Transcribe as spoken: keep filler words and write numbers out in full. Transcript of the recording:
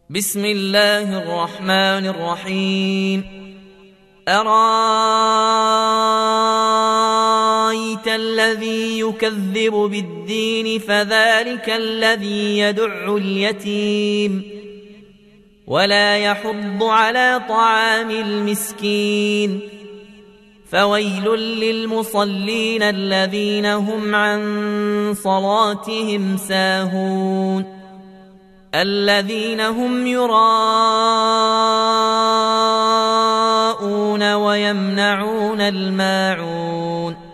بسم الله الرحمن الرحيم. أرأيت الذي يكذب بالدين فذلك الذي يدع اليتيم ولا يحض على طعام المسكين فويل للمصلين الذين هم عن صلاتهم ساهون الذين هم يراءون ويمنعون الماعون